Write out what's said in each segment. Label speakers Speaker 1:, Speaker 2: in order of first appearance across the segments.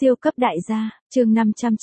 Speaker 1: Siêu cấp đại gia, chương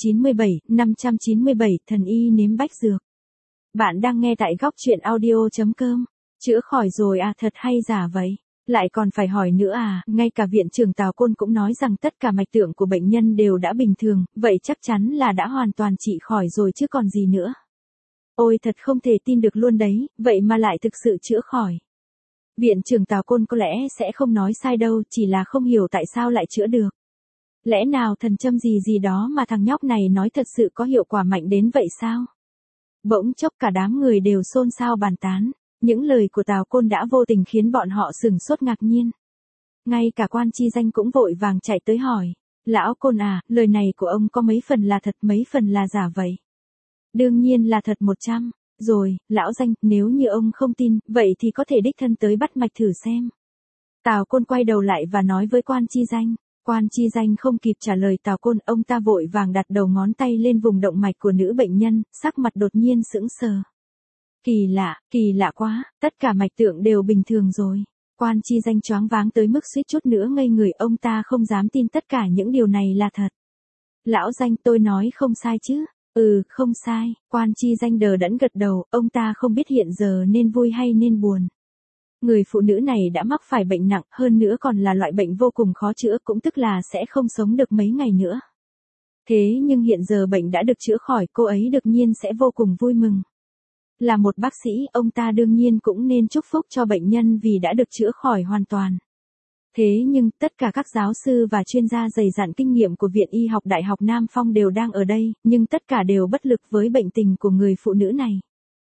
Speaker 1: 597, thần y nếm bách dược. Bạn đang nghe tại góc truyện audio.com. Chữa khỏi rồi à, thật hay giả vậy? Lại còn phải hỏi nữa à? Ngay cả viện trưởng Tào Côn cũng nói rằng tất cả mạch tượng của bệnh nhân đều đã bình thường, vậy chắc chắn là đã hoàn toàn trị khỏi rồi chứ còn gì nữa. Ôi thật không thể tin được luôn đấy, vậy mà lại thực sự chữa khỏi. Viện trưởng Tào Côn có lẽ sẽ không nói sai đâu, chỉ là không hiểu tại sao lại chữa được. Lẽ nào thần châm gì đó mà thằng nhóc này nói thật sự có hiệu quả mạnh đến vậy sao? Bỗng chốc cả đám người đều xôn xao bàn tán. Những lời của Tào Côn đã vô tình khiến bọn họ sửng sốt ngạc nhiên. Ngay cả Quan Chi Danh cũng vội vàng chạy tới hỏi. Lão Côn à, lời này của ông có mấy phần là thật mấy phần là giả vậy? Đương nhiên là thật 100. Rồi, lão Danh, nếu như ông không tin, vậy thì có thể đích thân tới bắt mạch thử xem. Tào Côn quay đầu lại và nói với Quan Chi Danh. Quan Chi Danh không kịp trả lời Tào Côn, ông ta vội vàng đặt đầu ngón tay lên vùng động mạch của nữ bệnh nhân, sắc mặt đột nhiên sững sờ. Kỳ lạ quá, tất cả mạch tượng đều bình thường rồi. Quan Chi Danh choáng váng tới mức suýt chút nữa ngây người, ông ta không dám tin tất cả những điều này là thật. Lão Danh, tôi nói không sai chứ? Ừ, không sai. Quan Chi Danh đờ đẫn gật đầu, ông ta không biết hiện giờ nên vui hay nên buồn. Người phụ nữ này đã mắc phải bệnh nặng, hơn nữa còn là loại bệnh vô cùng khó chữa, cũng tức là sẽ không sống được mấy ngày nữa. Thế nhưng hiện giờ bệnh đã được chữa khỏi, cô ấy đương nhiên sẽ vô cùng vui mừng. Là một bác sĩ, ông ta đương nhiên cũng nên chúc phúc cho bệnh nhân vì đã được chữa khỏi hoàn toàn. Thế nhưng, tất cả các giáo sư và chuyên gia dày dặn kinh nghiệm của Viện Y học Đại học Nam Phong đều đang ở đây, nhưng tất cả đều bất lực với bệnh tình của người phụ nữ này.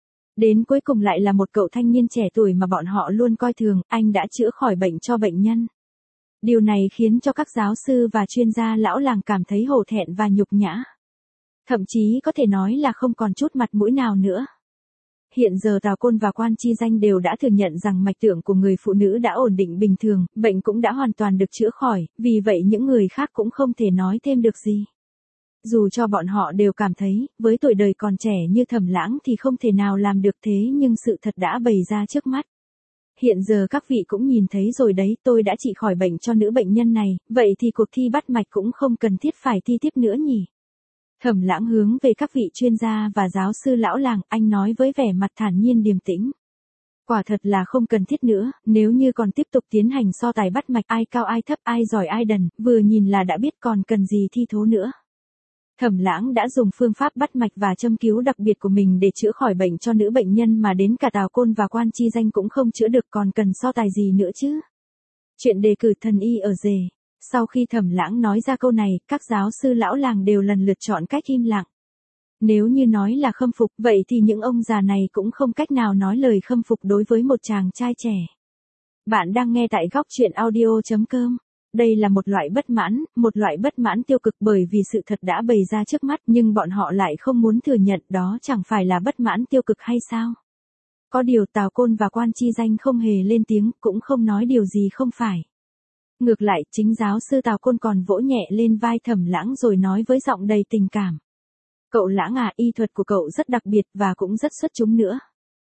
Speaker 1: Đến cuối cùng lại là một cậu thanh niên trẻ tuổi mà bọn họ luôn coi thường, anh đã chữa khỏi bệnh cho bệnh nhân. Điều này khiến cho các giáo sư và chuyên gia lão làng cảm thấy hổ thẹn và nhục nhã. Thậm chí có thể nói là không còn chút mặt mũi nào nữa. Hiện giờ Tào Côn và Quan Chi Danh đều đã thừa nhận rằng mạch tượng của người phụ nữ đã ổn định bình thường, bệnh cũng đã hoàn toàn được chữa khỏi, vì vậy những người khác cũng không thể nói thêm được gì. Dù cho bọn họ đều cảm thấy, với tuổi đời còn trẻ như Thẩm Lãng thì không thể nào làm được thế, nhưng sự thật đã bày ra trước mắt. Hiện giờ các vị cũng nhìn thấy rồi đấy, tôi đã trị khỏi bệnh cho nữ bệnh nhân này, vậy thì cuộc thi bắt mạch cũng không cần thiết phải thi tiếp nữa nhỉ? Thẩm Lãng hướng về các vị chuyên gia và giáo sư lão làng, anh nói với vẻ mặt thản nhiên điềm tĩnh. Quả thật là không cần thiết nữa, nếu như còn tiếp tục tiến hành so tài bắt mạch ai cao ai thấp, ai giỏi ai đần, vừa nhìn là đã biết còn cần gì thi thố nữa. Thẩm Lãng đã dùng phương pháp bắt mạch và châm cứu đặc biệt của mình để chữa khỏi bệnh cho nữ bệnh nhân mà đến cả Tào Côn và Quan Chi Danh cũng không chữa được, còn cần so tài gì nữa chứ? Chuyện đề cử thần y ở rể. Sau khi Thẩm Lãng nói ra câu này, các giáo sư lão làng đều lần lượt chọn cách im lặng. Nếu như nói là khâm phục, vậy thì những ông già này cũng không cách nào nói lời khâm phục đối với một chàng trai trẻ. Bạn đang nghe tại góc truyện audio.com. Đây là một loại bất mãn tiêu cực bởi vì sự thật đã bày ra trước mắt, nhưng bọn họ lại không muốn thừa nhận, đó chẳng phải là bất mãn tiêu cực hay sao? Có điều Tào Côn và Quan Chi Danh không hề lên tiếng, cũng không nói điều gì không phải. Ngược lại, chính giáo sư Tào Côn còn vỗ nhẹ lên vai Thẩm Lãng rồi nói với giọng đầy tình cảm. Cậu Lãng à, y thuật của cậu rất đặc biệt và cũng rất xuất chúng nữa.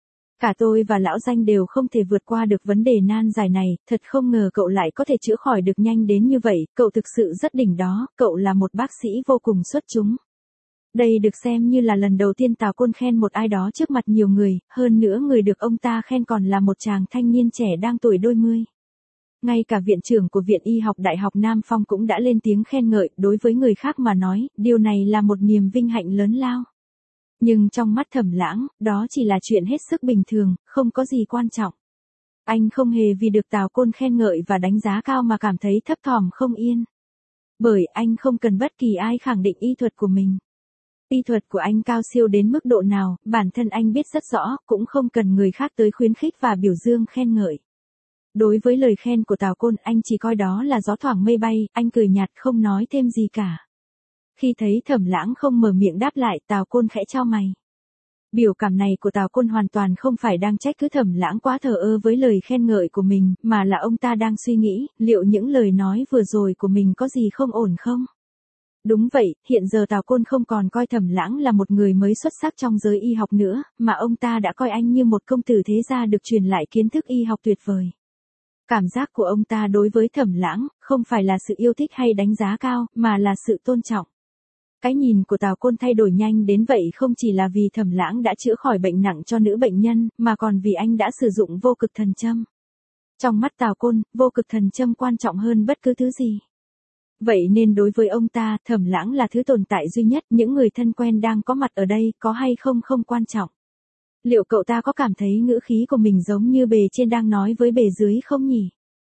Speaker 1: Cả tôi và lão Danh đều không thể vượt qua được vấn đề nan giải này, thật không ngờ cậu lại có thể chữa khỏi được nhanh đến như vậy, cậu thực sự rất đỉnh đó, cậu là một bác sĩ vô cùng xuất chúng. Đây được xem như là lần đầu tiên Tào Côn khen một ai đó trước mặt nhiều người, hơn nữa người được ông ta khen còn là một chàng thanh niên trẻ đang tuổi đôi mươi. Ngay cả viện trưởng của Viện Y học Đại học Nam Phong cũng đã lên tiếng khen ngợi, đối với người khác mà nói, điều này là một niềm vinh hạnh lớn lao. Nhưng trong mắt Thẩm Lãng, đó chỉ là chuyện hết sức bình thường, không có gì quan trọng. Anh không hề vì được Tào Côn khen ngợi và đánh giá cao mà cảm thấy thấp thỏm không yên. Bởi anh không cần bất kỳ ai khẳng định y thuật của mình. Y thuật của anh cao siêu đến mức độ nào, bản thân anh biết rất rõ, cũng không cần người khác tới khuyến khích và biểu dương khen ngợi. Đối với lời khen của Tào Côn, anh chỉ coi đó là gió thoảng mây bay, anh cười nhạt không nói thêm gì cả. Khi thấy Thẩm Lãng không mở miệng đáp lại, Tào Côn khẽ chau mày. Biểu cảm này của Tào Côn hoàn toàn không phải đang trách cứ Thẩm Lãng quá thờ ơ với lời khen ngợi của mình, mà là ông ta đang suy nghĩ, liệu những lời nói vừa rồi của mình có gì không ổn không? Đúng vậy, hiện giờ Tào Côn không còn coi Thẩm Lãng là một người mới xuất sắc trong giới y học nữa, mà ông ta đã coi anh như một công tử thế gia được truyền lại kiến thức y học tuyệt vời. Cảm giác của ông ta đối với Thẩm Lãng, không phải là sự yêu thích hay đánh giá cao, mà là sự tôn trọng. Cái nhìn của Tào Côn thay đổi nhanh đến vậy không chỉ là vì Thẩm Lãng đã chữa khỏi bệnh nặng cho nữ bệnh nhân, mà còn vì anh đã sử dụng vô cực thần châm. Trong mắt Tào Côn, vô cực thần châm quan trọng hơn bất cứ thứ gì. Vậy nên đối với ông ta, Thẩm Lãng là thứ tồn tại duy nhất, những người thân quen đang có mặt ở đây, có hay không không quan trọng. Liệu cậu ta có cảm thấy ngữ khí của mình giống như bề trên đang nói với bề dưới không nhỉ?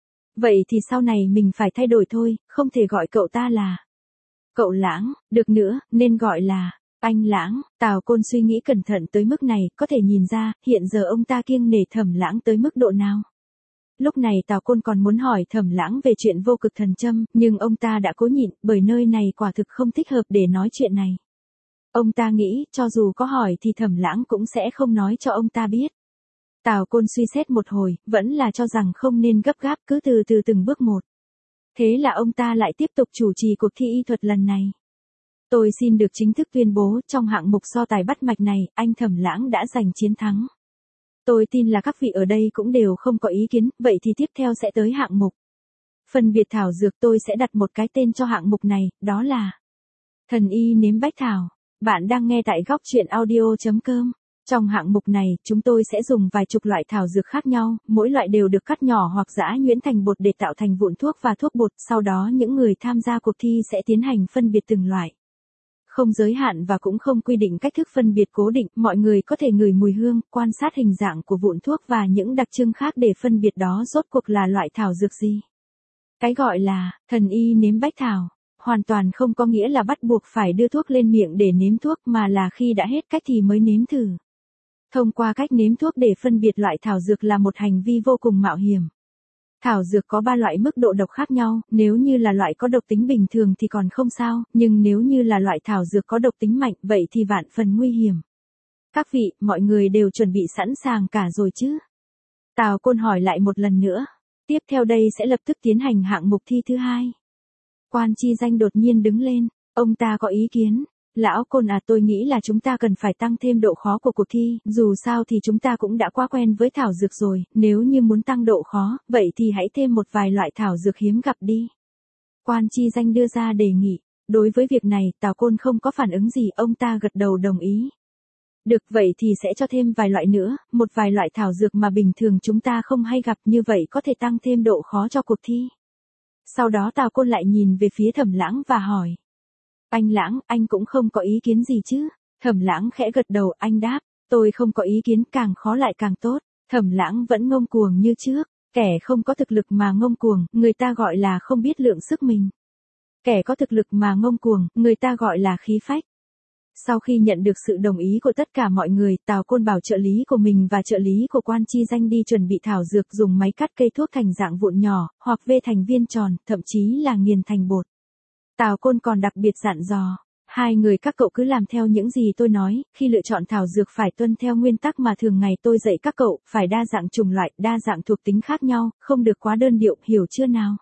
Speaker 1: Vậy thì sau này mình phải thay đổi thôi, không thể gọi cậu ta là cậu Lãng, được nữa, nên gọi là anh Lãng. Tào Côn suy nghĩ cẩn thận tới mức này, có thể nhìn ra, hiện giờ ông ta kiêng nể Thẩm Lãng tới mức độ nào. Lúc này Tào Côn còn muốn hỏi Thẩm Lãng về chuyện vô cực thần châm, nhưng ông ta đã cố nhịn, bởi nơi này quả thực không thích hợp để nói chuyện này. Ông ta nghĩ, cho dù có hỏi thì Thẩm Lãng cũng sẽ không nói cho ông ta biết. Tào Côn suy xét một hồi, vẫn là cho rằng không nên gấp gáp, cứ từ từ từng bước một. Thế là ông ta lại tiếp tục chủ trì cuộc thi y thuật lần này. Tôi xin được chính thức tuyên bố, trong hạng mục so tài bắt mạch này, anh Thẩm Lãng đã giành chiến thắng. Tôi tin là các vị ở đây cũng đều không có ý kiến, vậy thì tiếp theo sẽ tới hạng mục. Phân biệt thảo dược, tôi sẽ đặt một cái tên cho hạng mục này, đó là thần y nếm bách thảo. Bạn đang nghe tại góc truyện audio.com. Trong hạng mục này, chúng tôi sẽ dùng vài chục loại thảo dược khác nhau, mỗi loại đều được cắt nhỏ hoặc giã nhuyễn thành bột để tạo thành vụn thuốc và thuốc bột, sau đó những người tham gia cuộc thi sẽ tiến hành phân biệt từng loại. Không giới hạn và cũng không quy định cách thức phân biệt cố định, mọi người có thể ngửi mùi hương, quan sát hình dạng của vụn thuốc và những đặc trưng khác để phân biệt đó rốt cuộc là loại thảo dược gì. Cái gọi là thần y nếm bách thảo hoàn toàn không có nghĩa là bắt buộc phải đưa thuốc lên miệng để nếm thuốc, mà là khi đã hết cách thì mới nếm thử. Thông qua cách nếm thuốc để phân biệt loại thảo dược là một hành vi vô cùng mạo hiểm. Thảo dược có 3 loại mức độ độc khác nhau, nếu như là loại có độc tính bình thường thì còn không sao, nhưng nếu như là loại thảo dược có độc tính mạnh, vậy thì vạn phần nguy hiểm. Các vị, mọi người đều chuẩn bị sẵn sàng cả rồi chứ? Tào Côn hỏi lại một lần nữa. Tiếp theo đây sẽ lập tức tiến hành hạng mục thi thứ 2. Quan Chi Danh đột nhiên đứng lên, ông ta có ý kiến. Lão Côn à, tôi nghĩ là chúng ta cần phải tăng thêm độ khó của cuộc thi, dù sao thì chúng ta cũng đã quá quen với thảo dược rồi, nếu như muốn tăng độ khó, vậy thì hãy thêm một vài loại thảo dược hiếm gặp đi. Quan Chi Danh đưa ra đề nghị. Đối với việc này, Tào Côn không có phản ứng gì, ông ta gật đầu đồng ý. Được, vậy thì sẽ cho thêm vài loại nữa, một vài loại thảo dược mà bình thường chúng ta không hay gặp, như vậy có thể tăng thêm độ khó cho cuộc thi. Sau đó Tào Côn lại nhìn về phía Thẩm Lãng và hỏi. Anh Lãng, anh cũng không có ý kiến gì chứ? Thẩm Lãng khẽ gật đầu, anh đáp, tôi không có ý kiến, càng khó lại càng tốt. Thẩm Lãng vẫn ngông cuồng như trước, kẻ không có thực lực mà ngông cuồng, người ta gọi là không biết lượng sức mình. Kẻ có thực lực mà ngông cuồng, người ta gọi là khí phách. Sau khi nhận được sự đồng ý của tất cả mọi người, Tào Côn bảo trợ lý của mình và trợ lý của Quan Chi Danh đi chuẩn bị thảo dược, dùng máy cắt cây thuốc thành dạng vụn nhỏ, hoặc vê thành viên tròn, thậm chí là nghiền thành bột. Tào Côn còn đặc biệt dặn dò, 2 người các cậu cứ làm theo những gì tôi nói, khi lựa chọn thảo dược phải tuân theo nguyên tắc mà thường ngày tôi dạy các cậu, phải đa dạng chủng loại, đa dạng thuộc tính khác nhau, không được quá đơn điệu, hiểu chưa nào?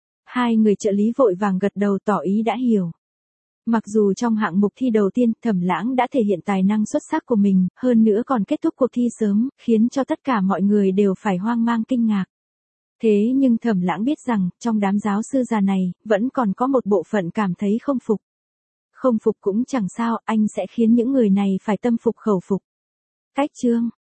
Speaker 1: 2 người trợ lý vội vàng gật đầu tỏ ý đã hiểu. Mặc dù trong hạng mục thi đầu tiên, Thẩm Lãng đã thể hiện tài năng xuất sắc của mình, hơn nữa còn kết thúc cuộc thi sớm, khiến cho tất cả mọi người đều phải hoang mang kinh ngạc. Thế nhưng Thẩm Lãng biết rằng, trong đám giáo sư già này, vẫn còn có một bộ phận cảm thấy không phục. Không phục cũng chẳng sao, anh sẽ khiến những người này phải tâm phục khẩu phục. Cách chương